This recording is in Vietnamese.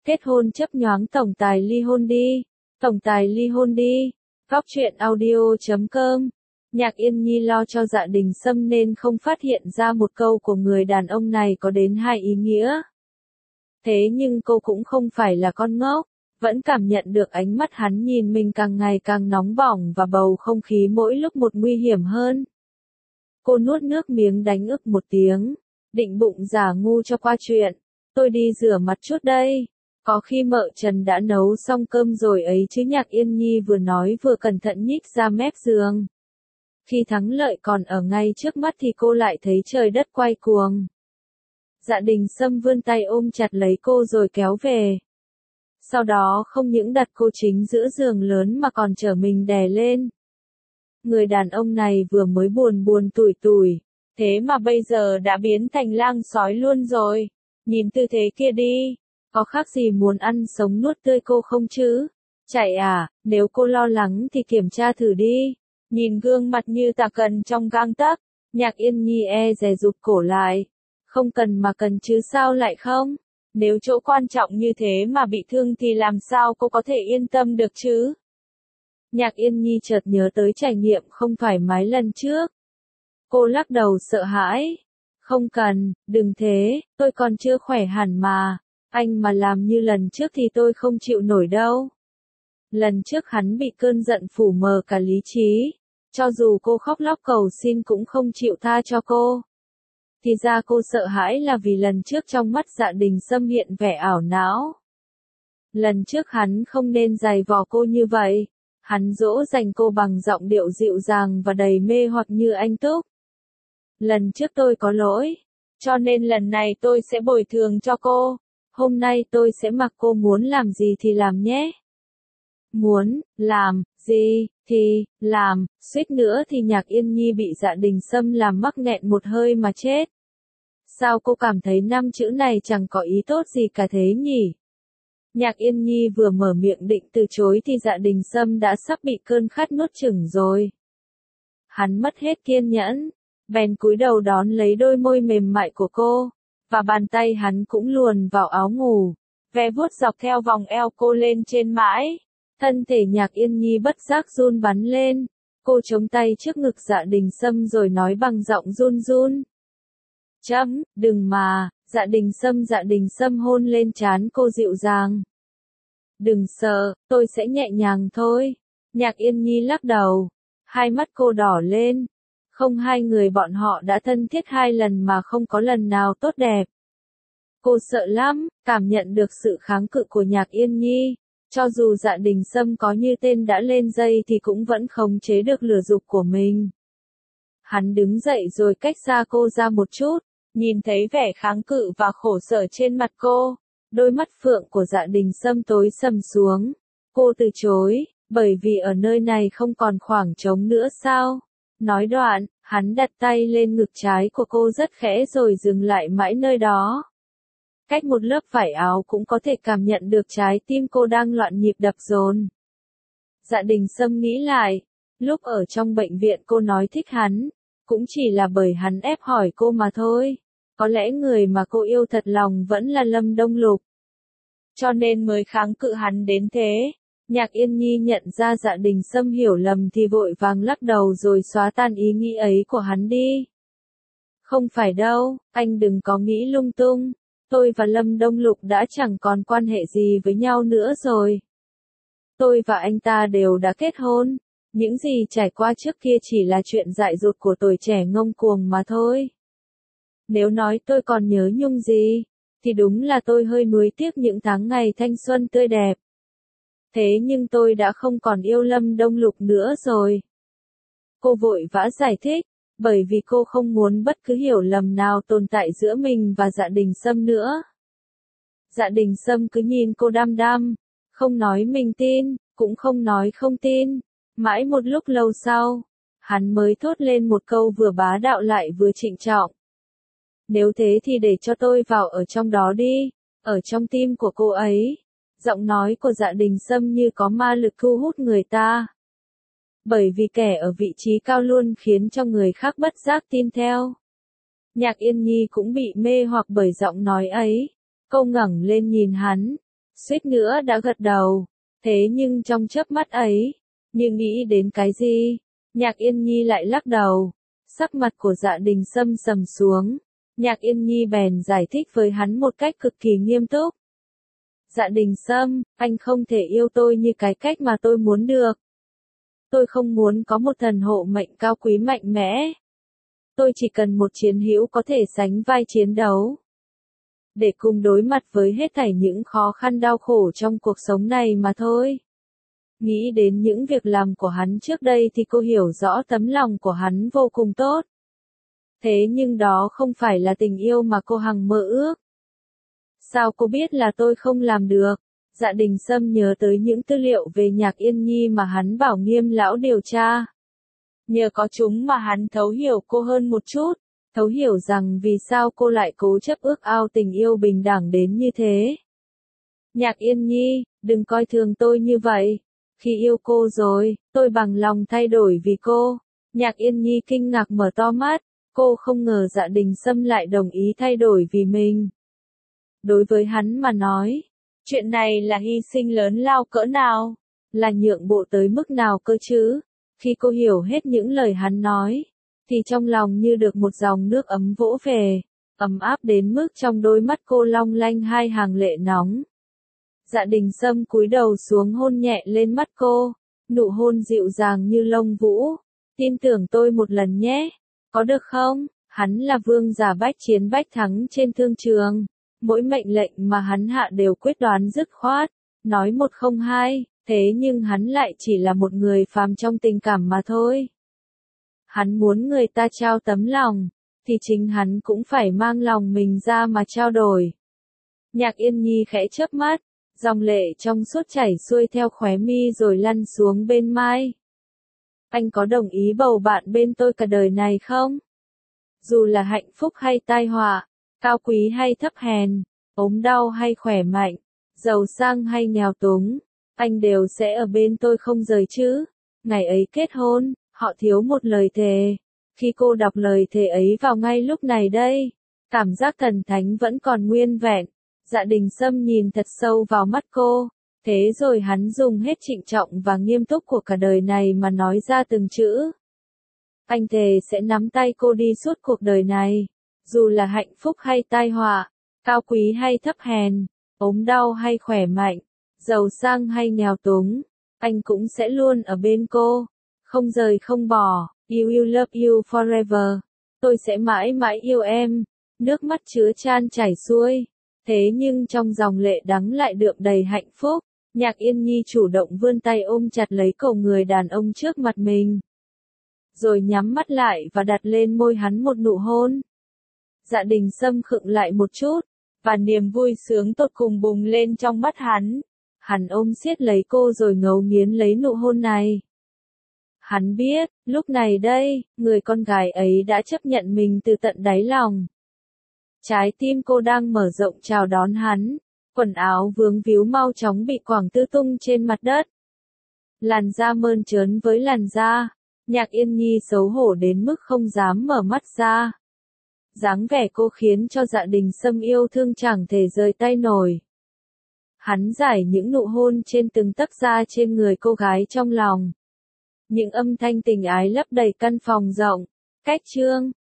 Kết hôn chấp nhoáng tổng tài ly hôn đi. Tổng tài ly hôn đi. Góc truyện audio.com. Nhạc Yên Nhi lo cho Dạ Đình Sâm nên không phát hiện ra một câu của người đàn ông này có đến hai ý nghĩa. Thế nhưng cô cũng không phải là con ngốc, vẫn cảm nhận được ánh mắt hắn nhìn mình càng ngày càng nóng bỏng và bầu không khí mỗi lúc một nguy hiểm hơn. Cô nuốt nước miếng đánh ức một tiếng, định bụng giả ngu cho qua chuyện. Tôi đi rửa mặt chút đây. Có khi mợ Trần đã nấu xong cơm rồi ấy chứ, Nhạc Yên Nhi vừa nói vừa cẩn thận nhích ra mép giường. Khi thắng lợi còn ở ngay trước mắt thì cô lại thấy trời đất quay cuồng. Dạ Đình Sâm vươn tay ôm chặt lấy cô rồi kéo về. Sau đó không những đặt cô chính giữa giường lớn mà còn chở mình đè lên. Người đàn ông này vừa mới buồn tủi tủi, thế mà bây giờ đã biến thành lang sói luôn rồi. Nhìn tư thế kia đi, có khác gì muốn ăn sống nuốt tươi cô không chứ? Chạy à, nếu cô lo lắng thì kiểm tra thử đi. Nhìn gương mặt như tạc cần trong gang tấc, Nhạc Yên Nhi dè rụt cổ lại. Không cần mà cần chứ sao lại không? Nếu chỗ quan trọng như thế mà bị thương thì làm sao cô có thể yên tâm được chứ? Nhạc Yên Nhi chợt nhớ tới trải nghiệm không thoải mái lần trước. Cô lắc đầu sợ hãi. Không cần, đừng thế, tôi còn chưa khỏe hẳn mà. Anh mà làm như lần trước thì tôi không chịu nổi đâu. Lần trước hắn bị cơn giận phủ mờ cả lý trí. Cho dù cô khóc lóc cầu xin cũng không chịu tha cho cô. Thì ra cô sợ hãi là vì lần trước trong mắt Dạ Đình Sâm hiện vẻ ảo não. Lần trước hắn không nên giày vò cô như vậy. Hắn dỗ dành cô bằng giọng điệu dịu dàng và đầy mê hoặc như anh Túc. Lần trước tôi có lỗi, cho nên lần này tôi sẽ bồi thường cho cô. Hôm nay tôi sẽ mặc cô muốn làm gì thì làm nhé. Muốn làm gì thì làm, suýt nữa thì Nhạc Yên Nhi bị Dạ Đình Sâm làm mắc nghẹn một hơi mà chết. Sao cô cảm thấy 5 chữ này chẳng có ý tốt gì cả thế nhỉ? Nhạc Yên Nhi vừa mở miệng định từ chối thì Dạ Đình Sâm đã sắp bị cơn khát nuốt chửng rồi. Hắn mất hết kiên nhẫn, bèn cúi đầu đón lấy đôi môi mềm mại của cô, và bàn tay hắn cũng luồn vào áo ngủ, ve vuốt dọc theo vòng eo cô lên trên mãi. Thân thể Nhạc Yên Nhi bất giác run bắn lên, cô chống tay trước ngực Dạ Đình Sâm rồi nói bằng giọng run run. Đừng mà, Dạ Đình Sâm hôn lên trán cô dịu dàng. Đừng sợ, tôi sẽ nhẹ nhàng thôi. Nhạc Yên Nhi lắc đầu, hai mắt cô đỏ lên. Không, hai người bọn họ đã thân thiết 2 lần mà không có lần nào tốt đẹp. Cô sợ lắm, cảm nhận được sự kháng cự của Nhạc Yên Nhi. Cho dù Dạ Đình Sâm có như tên đã lên dây thì cũng vẫn khống chế được lửa dục của mình. Hắn đứng dậy rồi cách xa cô ra một chút, nhìn thấy vẻ kháng cự và khổ sở trên mặt cô. Đôi mắt phượng của Dạ Đình Sâm tối sầm xuống. Cô từ chối, bởi vì ở nơi này không còn khoảng trống nữa sao? Nói đoạn, hắn đặt tay lên ngực trái của cô rất khẽ rồi dừng lại mãi nơi đó. Cách một lớp vải áo cũng có thể cảm nhận được trái tim cô đang loạn nhịp đập dồn. Dạ Đình Sâm nghĩ lại, lúc ở trong bệnh viện cô nói thích hắn, cũng chỉ là bởi hắn ép hỏi cô mà thôi. Có lẽ người mà cô yêu thật lòng vẫn là Lâm Đông Lục. Cho nên mới kháng cự hắn đến thế. Nhạc Yên Nhi nhận ra Dạ Đình Sâm hiểu lầm thì vội vàng lắc đầu rồi xóa tan ý nghĩ ấy của hắn đi. Không phải đâu, anh đừng có nghĩ lung tung. Tôi và Lâm Đông Lục đã chẳng còn quan hệ gì với nhau nữa rồi. Tôi và anh ta đều đã kết hôn. Những gì trải qua trước kia chỉ là chuyện dại dột của tuổi trẻ ngông cuồng mà thôi. Nếu nói tôi còn nhớ nhung gì, thì đúng là tôi hơi nuối tiếc những tháng ngày thanh xuân tươi đẹp. Thế nhưng tôi đã không còn yêu Lâm Đông Lục nữa rồi. Cô vội vã giải thích, bởi vì cô không muốn bất cứ hiểu lầm nào tồn tại giữa mình và Dạ Đình Sâm nữa. Dạ Đình Sâm cứ nhìn cô đăm đăm, không nói mình tin, cũng không nói không tin. Mãi một lúc lâu sau, hắn mới thốt lên một câu vừa bá đạo lại vừa trịnh trọng. Nếu thế thì để cho tôi vào ở trong đó đi, ở trong tim của cô ấy. Giọng nói của Dạ Đình Sâm như có ma lực thu hút người ta. Bởi vì kẻ ở vị trí cao luôn khiến cho người khác bất giác tin theo. Nhạc Yên Nhi cũng bị mê hoặc bởi giọng nói ấy. Cô ngẩng lên nhìn hắn, suýt nữa đã gật đầu. Thế nhưng trong chớp mắt ấy, như nghĩ đến cái gì, Nhạc Yên Nhi lại lắc đầu. Sắc mặt của Dạ Đình Sâm sầm xuống. Nhạc Yên Nhi bèn giải thích với hắn một cách cực kỳ nghiêm túc. Dạ Đình Sâm, anh không thể yêu tôi như cái cách mà tôi muốn được. Tôi không muốn có một thần hộ mệnh cao quý mạnh mẽ. Tôi chỉ cần một chiến hữu có thể sánh vai chiến đấu. Để cùng đối mặt với hết thảy những khó khăn đau khổ trong cuộc sống này mà thôi. Nghĩ đến những việc làm của hắn trước đây thì cô hiểu rõ tấm lòng của hắn vô cùng tốt. Thế nhưng đó không phải là tình yêu mà cô hằng mơ ước. Sao cô biết là tôi không làm được? Dạ Đình Sâm nhớ tới những tư liệu về Nhạc Yên Nhi mà hắn bảo Nghiêm lão điều tra. Nhờ có chúng mà hắn thấu hiểu cô hơn một chút, thấu hiểu rằng vì sao cô lại cố chấp ước ao tình yêu bình đẳng đến như thế. Nhạc Yên Nhi, đừng coi thường tôi như vậy. Khi yêu cô rồi, tôi bằng lòng thay đổi vì cô. Nhạc Yên Nhi kinh ngạc mở to mắt, cô không ngờ Dạ Đình Sâm lại đồng ý thay đổi vì mình. Đối với hắn mà nói, chuyện này là hy sinh lớn lao cỡ nào, là nhượng bộ tới mức nào cơ chứ? Khi cô hiểu hết những lời hắn nói, thì trong lòng như được một dòng nước ấm vỗ về, ấm áp đến mức trong đôi mắt cô long lanh hai hàng lệ nóng. Dạ Đình Sâm cúi đầu xuống hôn nhẹ lên mắt cô, nụ hôn dịu dàng như lông vũ. Tin tưởng tôi một lần nhé, có được không? Hắn là vương giả bách chiến bách thắng trên thương trường. Mỗi mệnh lệnh mà hắn hạ đều quyết đoán dứt khoát, nói một không hai, thế nhưng hắn lại chỉ là một người phàm trong tình cảm mà thôi. Hắn muốn người ta trao tấm lòng, thì chính hắn cũng phải mang lòng mình ra mà trao đổi. Nhạc Yên Nhi khẽ chớp mắt, dòng lệ trong suốt chảy xuôi theo khóe mi rồi lăn xuống bên mai. Anh có đồng ý bầu bạn bên tôi cả đời này không? Dù là hạnh phúc hay tai họa, cao quý hay thấp hèn, ốm đau hay khỏe mạnh, giàu sang hay nghèo túng, anh đều sẽ ở bên tôi không rời chứ. Ngày ấy kết hôn, họ thiếu một lời thề. Khi cô đọc lời thề ấy vào ngay lúc này đây, cảm giác thần thánh vẫn còn nguyên vẹn. Dạ Đình Sâm nhìn thật sâu vào mắt cô, thế rồi hắn dùng hết trịnh trọng và nghiêm túc của cả đời này mà nói ra từng chữ. Anh thề sẽ nắm tay cô đi suốt cuộc đời này, dù là hạnh phúc hay tai họa, cao quý hay thấp hèn, ốm đau hay khỏe mạnh, giàu sang hay nghèo túng, anh cũng sẽ luôn ở bên cô, không rời không bỏ. You will love you forever. Tôi sẽ mãi mãi yêu em. Nước mắt chứa chan chảy xuôi. Thế nhưng trong dòng lệ đắng lại đượm đầy hạnh phúc. Nhạc Yên Nhi chủ động vươn tay ôm chặt lấy cổ người đàn ông trước mặt mình. Rồi nhắm mắt lại và đặt lên môi hắn một nụ hôn. Dạ Đình Sâm khựng lại một chút, và niềm vui sướng tột cùng bùng lên trong mắt hắn. Hắn ôm siết lấy cô rồi ngấu nghiến lấy nụ hôn này. Hắn biết, lúc này đây, người con gái ấy đã chấp nhận mình từ tận đáy lòng. Trái tim cô đang mở rộng chào đón hắn, quần áo vướng víu mau chóng bị quẳng tứ tung trên mặt đất. Làn da mơn trớn với làn da, Nhạc Yên Nhi xấu hổ đến mức không dám mở mắt ra. Dáng vẻ cô khiến cho Dạ Đình Sâm yêu thương chẳng thể rời tay nổi. Hắn giải những nụ hôn trên từng tấc da trên người cô gái trong lòng. Những âm thanh tình ái lấp đầy căn phòng rộng. Cách chương